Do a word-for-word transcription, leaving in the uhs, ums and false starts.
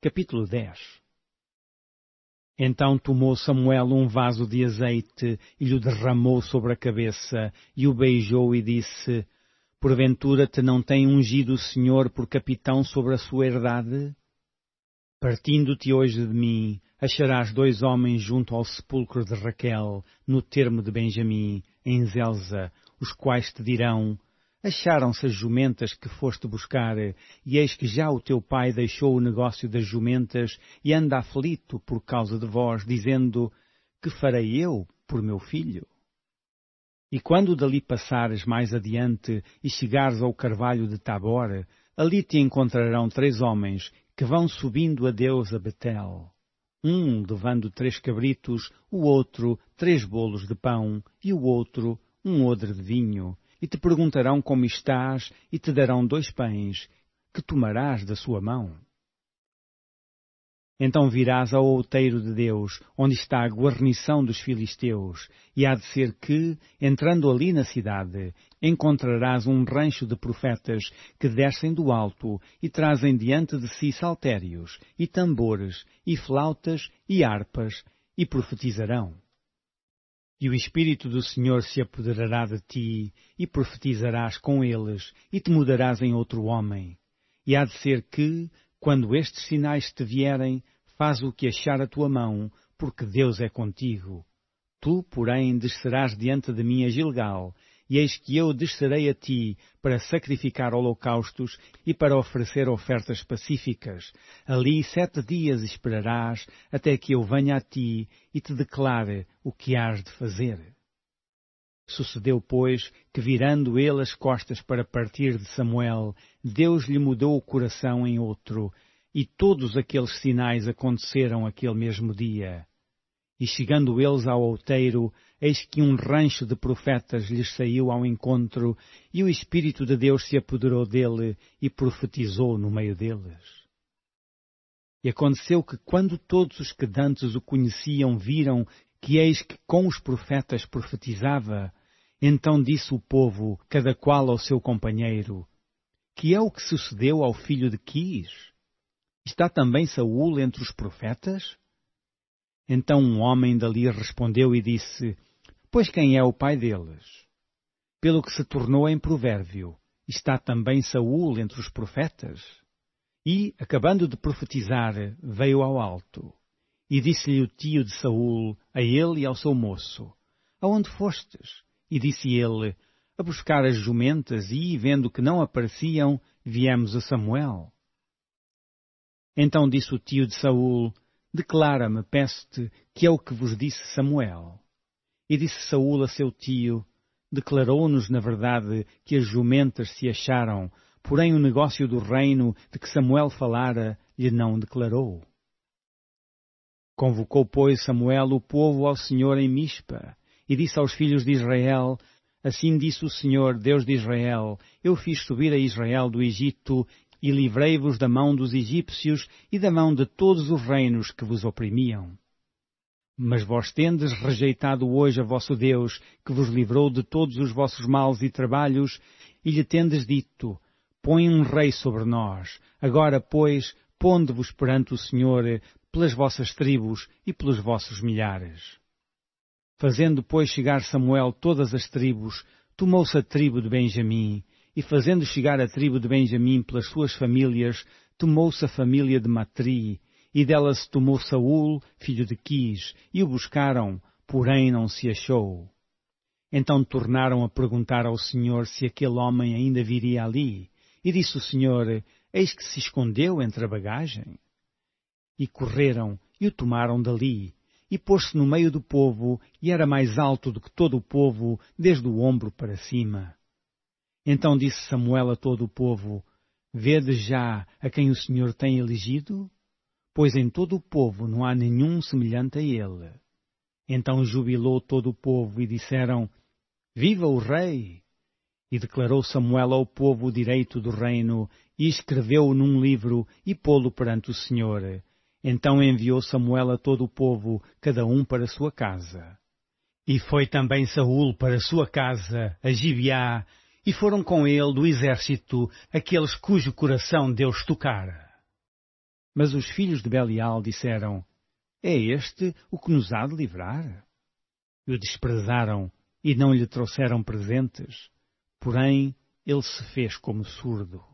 Capítulo dez. Então tomou Samuel um vaso de azeite e lhe derramou sobre a cabeça, e o beijou e disse: Porventura te não tem ungido o Senhor por capitão sobre a sua herdade? Partindo-te hoje de mim, acharás dois homens junto ao sepulcro de Raquel, no termo de Benjamim, em Zelza, os quais te dirão: Acharam-se as jumentas que foste buscar, e eis que já o teu pai deixou o negócio das jumentas e anda aflito por causa de vós, dizendo: Que farei eu por meu filho? E quando dali passares mais adiante e chegares ao carvalho de Tabor, ali te encontrarão três homens que vão subindo a Deus a Betel. Um levando três cabritos, o outro três bolos de pão, e o outro um odre de vinho. E te perguntarão como estás, e te darão dois pães, que tomarás da sua mão. Então virás ao outeiro de Deus, onde está a guarnição dos filisteus, e há de ser que, entrando ali na cidade, encontrarás um rancho de profetas que descem do alto e trazem diante de si saltérios, e tambores, e flautas, e harpas, e profetizarão. E o Espírito do Senhor se apoderará de ti, e profetizarás com eles, e te mudarás em outro homem. E há de ser que, quando estes sinais te vierem, faz o que achar a tua mão, porque Deus é contigo. Tu, porém, descerás diante de mim a Gilgal, e eis que eu descerei a ti para sacrificar holocaustos e para oferecer ofertas pacíficas. Ali sete dias esperarás, até que eu venha a ti e te declare o que hás de fazer. Sucedeu, pois, que virando ele as costas para partir de Samuel, Deus lhe mudou o coração em outro, e todos aqueles sinais aconteceram aquele mesmo dia. E chegando eles ao outeiro, eis que um rancho de profetas lhes saiu ao encontro, e o Espírito de Deus se apoderou dele e profetizou no meio deles. E aconteceu que quando todos os que dantes o conheciam viram que eis que com os profetas profetizava, então disse o povo, cada qual ao seu companheiro: Que é o que sucedeu ao filho de Quis? Está também Saul entre os profetas? Então um homem dali respondeu e disse: Pois quem é o pai deles? Pelo que se tornou em provérbio: Está também Saul entre os profetas? E, acabando de profetizar, veio ao alto. E disse-lhe o tio de Saul, a ele e ao seu moço: Aonde fostes? E disse ele: A buscar as jumentas, e, vendo que não apareciam, viemos a Samuel. Então disse o tio de Saul: Declara-me, peço-te, que é o que vos disse Samuel. E disse Saul a seu tio: Declarou-nos, na verdade, que as jumentas se acharam, porém o negócio do reino de que Samuel falara lhe não declarou. Convocou, pois, Samuel o povo ao Senhor em Mispa, e disse aos filhos de Israel: Assim disse o Senhor, Deus de Israel: Eu fiz subir a Israel do Egito, e livrei-vos da mão dos egípcios e da mão de todos os reinos que vos oprimiam. Mas vós tendes rejeitado hoje a vosso Deus, que vos livrou de todos os vossos males e trabalhos, e lhe tendes dito: Põe um rei sobre nós. Agora, pois, ponde-vos perante o Senhor pelas vossas tribos e pelos vossos milhares. Fazendo, pois, chegar Samuel todas as tribos, tomou-se a tribo de Benjamim, e fazendo chegar a tribo de Benjamim pelas suas famílias, tomou-se a família de Matri, e dela se tomou Saul, filho de Quis, e o buscaram, porém não se achou. Então tornaram a perguntar ao Senhor se aquele homem ainda viria ali, e disse o Senhor: Eis que se escondeu entre a bagagem. E correram, e o tomaram dali, e pôs-se no meio do povo, e era mais alto do que todo o povo, desde o ombro para cima. Então disse Samuel a todo o povo: Vede já a quem o Senhor tem elegido? Pois em todo o povo não há nenhum semelhante a ele. Então jubilou todo o povo e disseram: Viva o rei! E declarou Samuel ao povo o direito do reino, e escreveu-o num livro e pô-lo perante o Senhor. Então enviou Samuel a todo o povo, cada um para sua casa. E foi também Saul para sua casa, a Gibeá, e foram com ele do exército aqueles cujo coração Deus tocara. Mas os filhos de Belial disseram, é este o que nos há de livrar? E o desprezaram e não lhe trouxeram presentes, porém ele se fez como surdo.